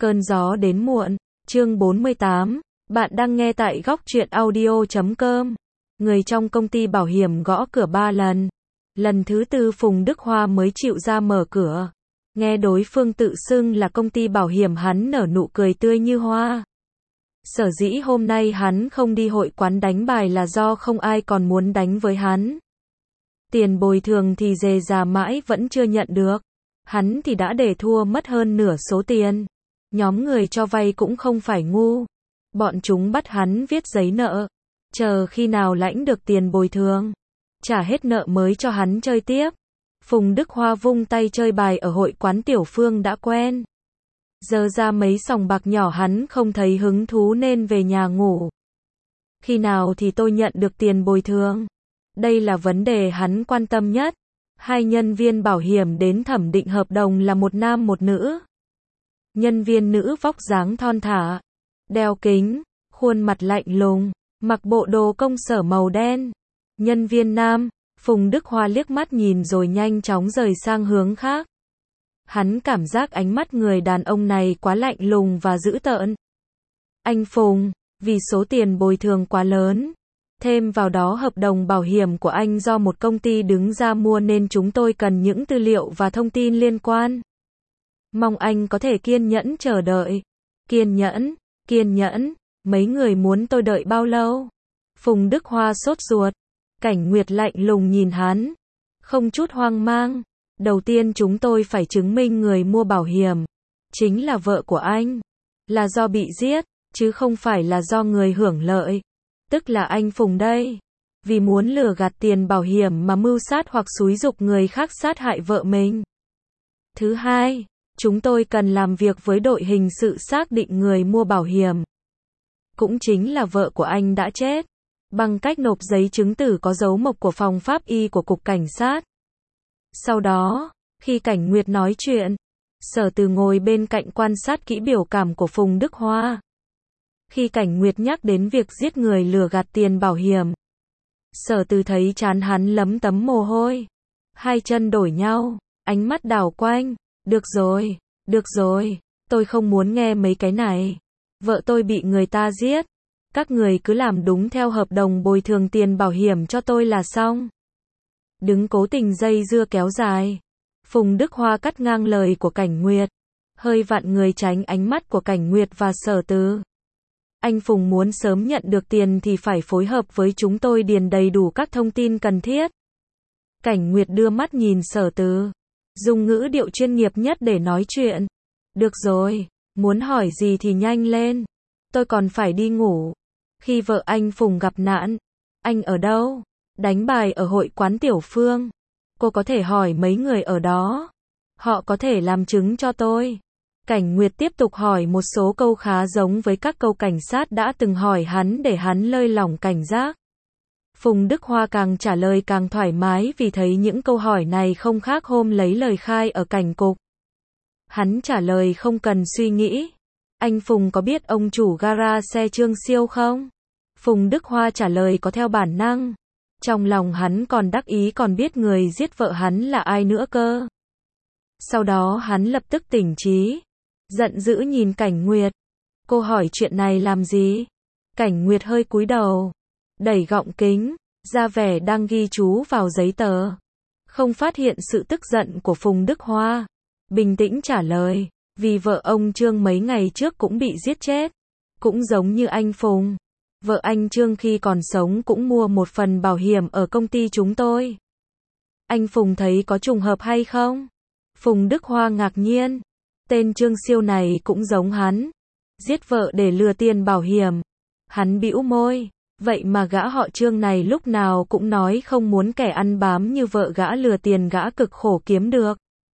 Cơn gió đến muộn, chương 48, bạn đang nghe tại góc truyện audio.com. Người trong công ty bảo hiểm gõ cửa 3 lần. Lần thứ 4 Phùng Đức Hoa mới chịu ra mở cửa. Nghe đối phương tự xưng là công ty bảo hiểm, hắn nở nụ cười tươi như hoa. Sở dĩ hôm nay hắn không đi hội quán đánh bài là do không ai còn muốn đánh với hắn. Tiền bồi thường thì rề rà mãi vẫn chưa nhận được. Hắn thì đã để thua mất hơn nửa số tiền. Nhóm người cho vay cũng không phải ngu. Bọn chúng bắt hắn viết giấy nợ. Chờ khi nào lãnh được tiền bồi thường, trả hết nợ mới cho hắn chơi tiếp. Phùng Đức Hoa vung tay chơi bài ở hội quán Tiểu Phương đã quen. Giờ ra mấy sòng bạc nhỏ hắn không thấy hứng thú nên về nhà ngủ. Khi nào thì tôi nhận được tiền bồi thường? Đây là vấn đề hắn quan tâm nhất. Hai nhân viên bảo hiểm đến thẩm định hợp đồng là một nam một nữ. Nhân viên nữ vóc dáng thon thả, đeo kính, khuôn mặt lạnh lùng, mặc bộ đồ công sở màu đen. Nhân viên nam, Phùng Đức Hoa liếc mắt nhìn rồi nhanh chóng rời sang hướng khác. Hắn cảm giác ánh mắt người đàn ông này quá lạnh lùng và dữ tợn. Anh Phùng, vì số tiền bồi thường quá lớn, thêm vào đó hợp đồng bảo hiểm của anh do một công ty đứng ra mua nên chúng tôi cần những tư liệu và thông tin liên quan. Mong anh có thể kiên nhẫn chờ đợi. Kiên nhẫn, mấy người muốn tôi đợi bao lâu? Phùng Đức Hoa sốt ruột. Cảnh Nguyệt lạnh lùng nhìn hắn, không chút hoang mang. Đầu tiên chúng tôi phải chứng minh người mua bảo hiểm chính là vợ của anh, là do bị giết, chứ không phải là do người hưởng lợi. Tức là anh Phùng đây, vì muốn lừa gạt tiền bảo hiểm mà mưu sát hoặc xúi giục người khác sát hại vợ mình. Thứ hai, chúng tôi cần làm việc với đội hình sự xác định người mua bảo hiểm, cũng chính là vợ của anh đã chết, bằng cách nộp giấy chứng tử có dấu mộc của phòng pháp y của cục cảnh sát. Sau đó, khi Cảnh Nguyệt nói chuyện, Sở Từ ngồi bên cạnh quan sát kỹ biểu cảm của Phùng Đức Hoa. Khi Cảnh Nguyệt nhắc đến việc giết người lừa gạt tiền bảo hiểm, Sở Từ thấy trán hắn lấm tấm mồ hôi. Hai chân đổi nhau, ánh mắt đảo quanh. Được rồi, tôi không muốn nghe mấy cái này. Vợ tôi bị người ta giết. Các người cứ làm đúng theo hợp đồng bồi thường tiền bảo hiểm cho tôi là xong. Đừng cố tình dây dưa kéo dài. Phùng Đức Hoa cắt ngang lời của Cảnh Nguyệt, hơi vặn người tránh ánh mắt của Cảnh Nguyệt và Sở Từ. Anh Phùng muốn sớm nhận được tiền thì phải phối hợp với chúng tôi điền đầy đủ các thông tin cần thiết. Cảnh Nguyệt đưa mắt nhìn Sở Từ, dùng ngữ điệu chuyên nghiệp nhất để nói chuyện. Được rồi, muốn hỏi gì thì nhanh lên. Tôi còn phải đi ngủ. Khi vợ anh Phùng gặp nạn, anh ở đâu? Đánh bài ở hội quán Tiểu Phương. Cô có thể hỏi mấy người ở đó. Họ có thể làm chứng cho tôi. Cảnh Nguyệt tiếp tục hỏi một số câu khá giống với các câu cảnh sát đã từng hỏi hắn để hắn lơi lỏng cảnh giác. Phùng Đức Hoa càng trả lời càng thoải mái vì thấy những câu hỏi này không khác hôm lấy lời khai ở cảnh cục. Hắn trả lời không cần suy nghĩ. Anh Phùng có biết ông chủ gara xe Trương Siêu không? Phùng Đức Hoa trả lời có theo bản năng. Trong lòng hắn còn đắc ý còn biết người giết vợ hắn là ai nữa cơ. Sau đó hắn lập tức tỉnh trí, giận dữ nhìn Cảnh Nguyệt. Cô hỏi chuyện này làm gì? Cảnh Nguyệt hơi cúi đầu, đẩy gọng kính, ra vẻ đang ghi chú vào giấy tờ. Không phát hiện sự tức giận của Phùng Đức Hoa. Bình tĩnh trả lời, vì vợ ông Trương mấy ngày trước cũng bị giết chết. Cũng giống như anh Phùng. Vợ anh Trương khi còn sống cũng mua một phần bảo hiểm ở công ty chúng tôi. Anh Phùng thấy có trùng hợp hay không? Phùng Đức Hoa ngạc nhiên. Tên Trương Siêu này cũng giống hắn. Giết vợ để lừa tiền bảo hiểm. Hắn bĩu môi. Vậy mà gã họ Trương này lúc nào cũng nói không muốn kẻ ăn bám như vợ gã lừa tiền gã cực khổ kiếm được.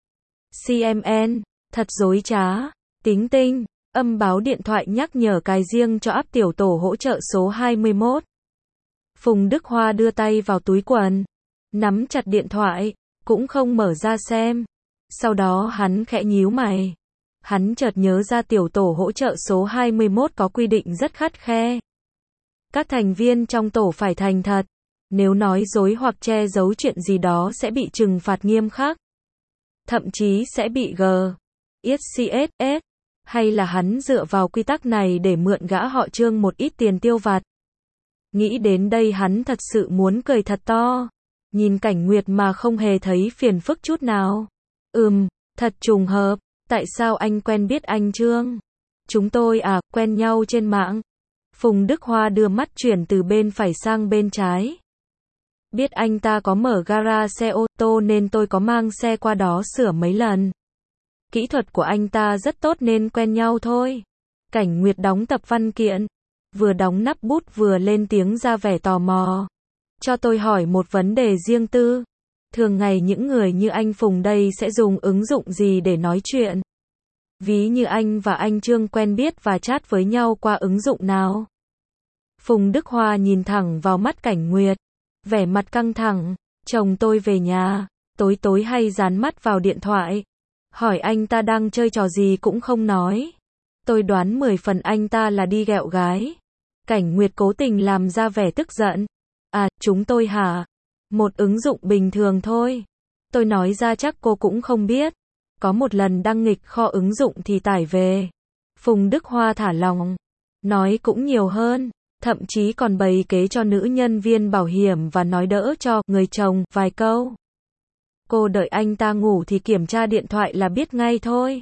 CMN, thật dối trá. Tính tinh, âm báo điện thoại nhắc nhở cài riêng cho app tiểu tổ hỗ trợ số 21. Phùng Đức Hoa đưa tay vào túi quần, nắm chặt điện thoại, cũng không mở ra xem. Sau đó hắn khẽ nhíu mày. Hắn chợt nhớ ra tiểu tổ hỗ trợ số 21 có quy định rất khắt khe. Các thành viên trong tổ phải thành thật. Nếu nói dối hoặc che giấu chuyện gì đó sẽ bị trừng phạt nghiêm khắc. Thậm chí sẽ bị G.I.C.S. Hay là hắn dựa vào quy tắc này để mượn gã họ Trương một ít tiền tiêu vặt? Nghĩ đến đây hắn thật sự muốn cười thật to. Nhìn Cảnh Nguyệt mà không hề thấy phiền phức chút nào. Thật trùng hợp. Tại sao anh quen biết anh Trương? Chúng tôi quen nhau trên mạng. Phùng Đức Hoa đưa mắt chuyển từ bên phải sang bên trái. Biết anh ta có mở gara xe ô tô nên tôi có mang xe qua đó sửa mấy lần. Kỹ thuật của anh ta rất tốt nên quen nhau thôi. Cảnh Nguyệt đóng tập văn kiện. Vừa đóng nắp bút vừa lên tiếng ra vẻ tò mò. Cho tôi hỏi một vấn đề riêng tư. Thường ngày những người như anh Phùng đây sẽ dùng ứng dụng gì để nói chuyện? Ví như anh và anh Trương quen biết và chat với nhau qua ứng dụng nào? Phùng Đức Hoa nhìn thẳng vào mắt Cảnh Nguyệt. Vẻ mặt căng thẳng. Chồng tôi về nhà, tối tối hay dán mắt vào điện thoại. Hỏi anh ta đang chơi trò gì cũng không nói. Tôi đoán 10 phần anh ta là đi ghẹo gái. Cảnh Nguyệt cố tình làm ra vẻ tức giận. Chúng tôi hả? Một ứng dụng bình thường thôi. Tôi nói ra chắc cô cũng không biết. Có một lần đăng nghịch kho ứng dụng thì tải về. Phùng Đức Hoa thả lỏng. Nói cũng nhiều hơn. Thậm chí còn bày kế cho nữ nhân viên bảo hiểm và nói đỡ cho người chồng vài câu. Cô đợi anh ta ngủ thì kiểm tra điện thoại là biết ngay thôi.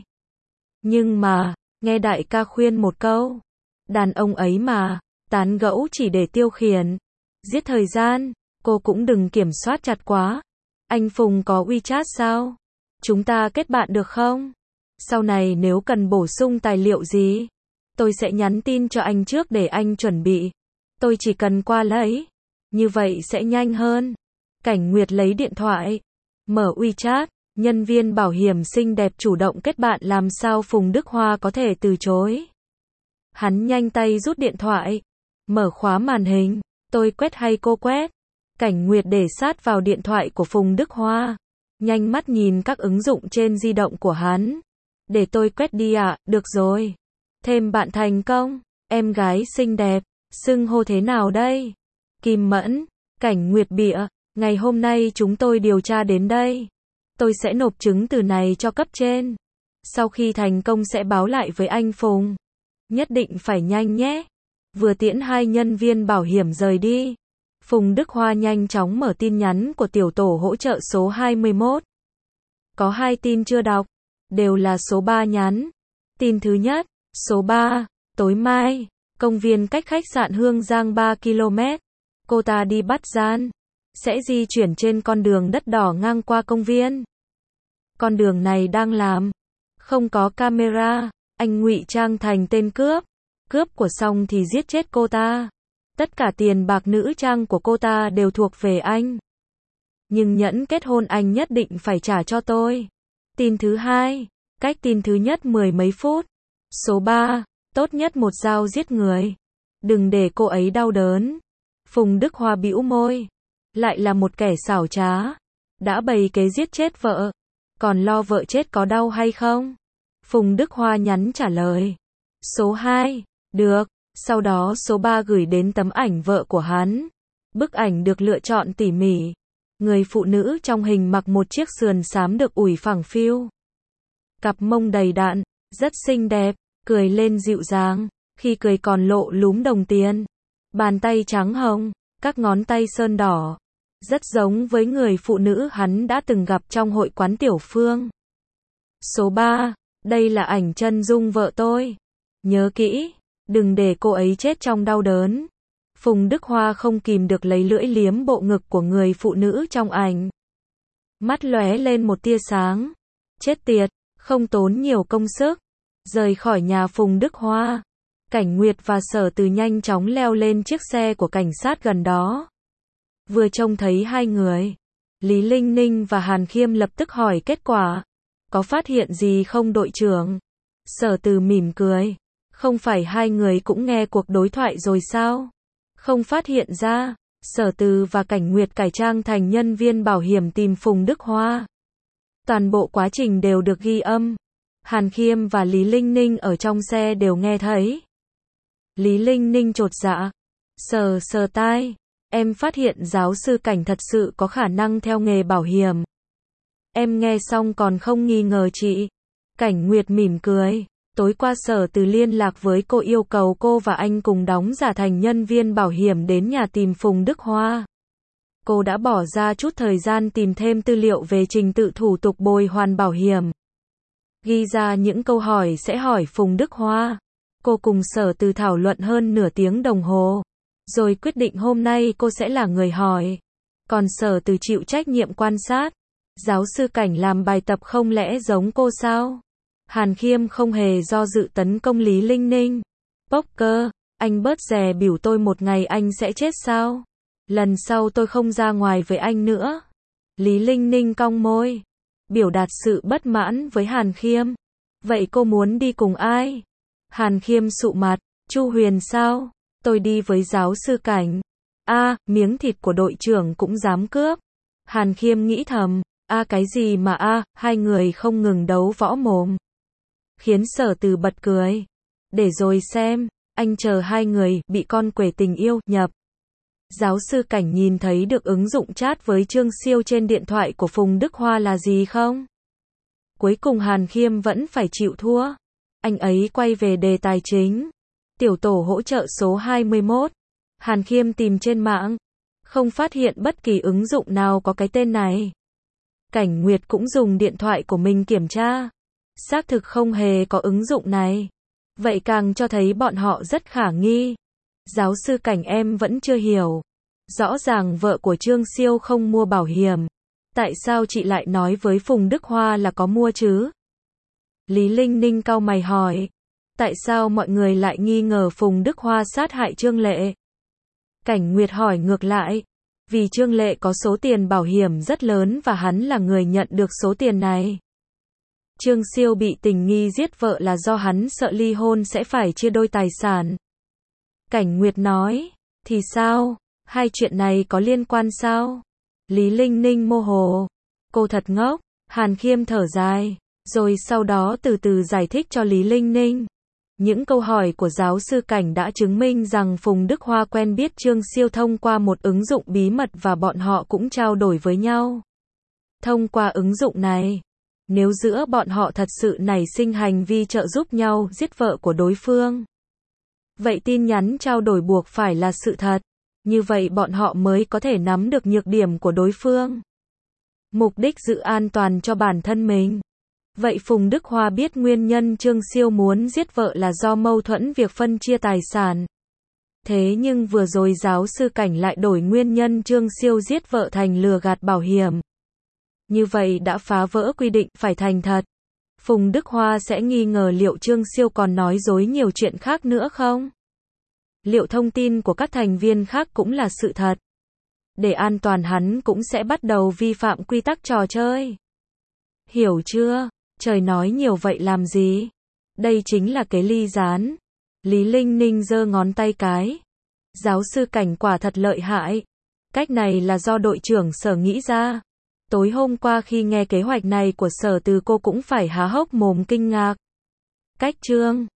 Nhưng mà, nghe đại ca khuyên một câu. Đàn ông ấy mà, tán gẫu chỉ để tiêu khiển. Giết thời gian, cô cũng đừng kiểm soát chặt quá. Anh Phùng có WeChat sao? Chúng ta kết bạn được không? Sau này nếu cần bổ sung tài liệu gì, tôi sẽ nhắn tin cho anh trước để anh chuẩn bị. Tôi chỉ cần qua lấy. Như vậy sẽ nhanh hơn. Cảnh Nguyệt lấy điện thoại. Mở WeChat. Nhân viên bảo hiểm xinh đẹp chủ động kết bạn làm sao Phùng Đức Hoa có thể từ chối. Hắn nhanh tay rút điện thoại. Mở khóa màn hình. Tôi quét hay cô quét? Cảnh Nguyệt để sát vào điện thoại của Phùng Đức Hoa. Nhanh mắt nhìn các ứng dụng trên di động của hắn. Để tôi quét đi ạ, được rồi. Thêm bạn thành công. Em gái xinh đẹp. Xưng hô thế nào đây? Kim Mẫn. Cảnh Nguyệt bịa. Ngày hôm nay chúng tôi điều tra đến đây. Tôi sẽ nộp chứng từ này cho cấp trên. Sau khi thành công sẽ báo lại với anh Phùng. Nhất định phải nhanh nhé. Vừa tiễn hai nhân viên bảo hiểm rời đi. Phùng Đức Hoa nhanh chóng mở tin nhắn của tiểu tổ hỗ trợ số 21. Có 2 tin chưa đọc. Đều là số 3 nhắn. Tin thứ nhất. Số 3. Tối mai. Công viên cách khách sạn Hương Giang 3 km. Cô ta đi bắt gian. Sẽ di chuyển trên con đường đất đỏ ngang qua công viên. Con đường này đang làm. Không có camera. Anh ngụy trang thành tên cướp. Cướp của xong thì giết chết cô ta. Tất cả tiền bạc nữ trang của cô ta đều thuộc về anh. Nhưng nhẫn kết hôn anh nhất định phải trả cho tôi. Tin thứ hai. Cách tin thứ nhất 10 mấy phút. Số 3. Tốt nhất một dao giết người. Đừng để cô ấy đau đớn. Phùng Đức Hoa bĩu môi. Lại là một kẻ xảo trá. Đã bày kế giết chết vợ. Còn lo vợ chết có đau hay không? Phùng Đức Hoa nhắn trả lời. Số 2. Được. Sau đó số 3 gửi đến tấm ảnh vợ của hắn. Bức ảnh được lựa chọn tỉ mỉ. Người phụ nữ trong hình mặc một chiếc sườn xám được ủi phẳng phiu. Cặp mông đầy đặn, rất xinh đẹp, cười lên dịu dàng, khi cười còn lộ lúm đồng tiền. Bàn tay trắng hồng, các ngón tay sơn đỏ. Rất giống với người phụ nữ hắn đã từng gặp trong hội quán Tiểu Phương. Số 3. Đây là ảnh chân dung vợ tôi. Nhớ kỹ, đừng để cô ấy chết trong đau đớn. Phùng Đức Hoa không kìm được lấy lưỡi liếm bộ ngực của người phụ nữ trong ảnh. Mắt lóe lên một tia sáng. Chết tiệt, không tốn nhiều công sức. Rời khỏi nhà Phùng Đức Hoa. Cảnh Nguyệt và Sở Từ nhanh chóng leo lên chiếc xe của cảnh sát gần đó. Vừa trông thấy hai người, Lý Linh Ninh và Hàn Khiêm lập tức hỏi kết quả. Có phát hiện gì không đội trưởng? Sở Từ mỉm cười. Không phải hai người cũng nghe cuộc đối thoại rồi sao? Không phát hiện ra. Sở Từ và Cảnh Nguyệt cải trang thành nhân viên bảo hiểm tìm Phùng Đức Hoa. Toàn bộ quá trình đều được ghi âm. Hàn Khiêm và Lý Linh Ninh ở trong xe đều nghe thấy. Lý Linh Ninh chột dạ. Sờ sờ tai. Em phát hiện giáo sư Cảnh thật sự có khả năng theo nghề bảo hiểm. Em nghe xong còn không nghi ngờ chị. Cảnh Nguyệt mỉm cười. Tối qua Sở Từ liên lạc với cô yêu cầu cô và anh cùng đóng giả thành nhân viên bảo hiểm đến nhà tìm Phùng Đức Hoa. Cô đã bỏ ra chút thời gian tìm thêm tư liệu về trình tự thủ tục bồi hoàn bảo hiểm. Ghi ra những câu hỏi sẽ hỏi Phùng Đức Hoa. Cô cùng Sở Từ thảo luận hơn nửa tiếng đồng hồ. Rồi quyết định hôm nay cô sẽ là người hỏi. Còn Sở Từ chịu trách nhiệm quan sát. Giáo sư Cảnh làm bài tập không lẽ giống cô sao? Hàn Khiêm không hề do dự tấn công Lý Linh Ninh. Poker, anh bớt dè biểu tôi một ngày anh sẽ chết sao? Lần sau tôi không ra ngoài với anh nữa. Lý Linh Ninh cong môi, biểu đạt sự bất mãn với Hàn Khiêm. Vậy cô muốn đi cùng ai? Hàn Khiêm sụ mặt, Chu Huyền sao? Tôi đi với giáo sư Cảnh. Miếng thịt của đội trưởng cũng dám cướp. Hàn Khiêm nghĩ thầm, cái gì mà hai người không ngừng đấu võ mồm. Khiến Sở Từ bật cười. Để rồi xem, anh chờ hai người bị con quể tình yêu nhập. Giáo sư Cảnh nhìn thấy được ứng dụng chat với Trương Siêu trên điện thoại của Phùng Đức Hoa là gì không? Cuối cùng Hàn Khiêm vẫn phải chịu thua. Anh ấy quay về đề tài chính. Tiểu tổ hỗ trợ số 21. Hàn Khiêm tìm trên mạng. Không phát hiện bất kỳ ứng dụng nào có cái tên này. Cảnh Nguyệt cũng dùng điện thoại của mình kiểm tra. Xác thực không hề có ứng dụng này. Vậy càng cho thấy bọn họ rất khả nghi. Giáo sư Cảnh em vẫn chưa hiểu. Rõ ràng vợ của Trương Siêu không mua bảo hiểm. Tại sao chị lại nói với Phùng Đức Hoa là có mua chứ? Lý Linh Ninh cau mày hỏi. Tại sao mọi người lại nghi ngờ Phùng Đức Hoa sát hại Trương Lệ? Cảnh Nguyệt hỏi ngược lại. Vì Trương Lệ có số tiền bảo hiểm rất lớn và hắn là người nhận được số tiền này. Trương Siêu bị tình nghi giết vợ là do hắn sợ ly hôn sẽ phải chia đôi tài sản. Cảnh Nguyệt nói, thì sao? Hai chuyện này có liên quan sao? Lý Linh Ninh mơ hồ. Cô thật ngốc. Hàn Khiêm thở dài, rồi sau đó từ từ giải thích cho Lý Linh Ninh. Những câu hỏi của giáo sư Cảnh đã chứng minh rằng Phùng Đức Hoa quen biết Trương Siêu thông qua một ứng dụng bí mật và bọn họ cũng trao đổi với nhau. Thông qua ứng dụng này, nếu giữa bọn họ thật sự nảy sinh hành vi trợ giúp nhau giết vợ của đối phương, vậy tin nhắn trao đổi buộc phải là sự thật. Như vậy bọn họ mới có thể nắm được nhược điểm của đối phương. Mục đích giữ an toàn cho bản thân mình. Vậy Phùng Đức Hoa biết nguyên nhân Trương Siêu muốn giết vợ là do mâu thuẫn việc phân chia tài sản. Thế nhưng vừa rồi giáo sư Cảnh lại đổi nguyên nhân Trương Siêu giết vợ thành lừa gạt bảo hiểm. Như vậy đã phá vỡ quy định phải thành thật. Phùng Đức Hoa sẽ nghi ngờ liệu Trương Siêu còn nói dối nhiều chuyện khác nữa không? Liệu thông tin của các thành viên khác cũng là sự thật? Để an toàn hắn cũng sẽ bắt đầu vi phạm quy tắc trò chơi. Hiểu chưa? Trời nói nhiều vậy làm gì? Đây chính là cái ly gián. Lý Linh Ninh giơ ngón tay cái. Giáo sư Cảnh quả thật lợi hại. Cách này là do đội trưởng Sở nghĩ ra. Tối hôm qua khi nghe kế hoạch này của Sở Từ cô cũng phải há hốc mồm kinh ngạc. Cách chương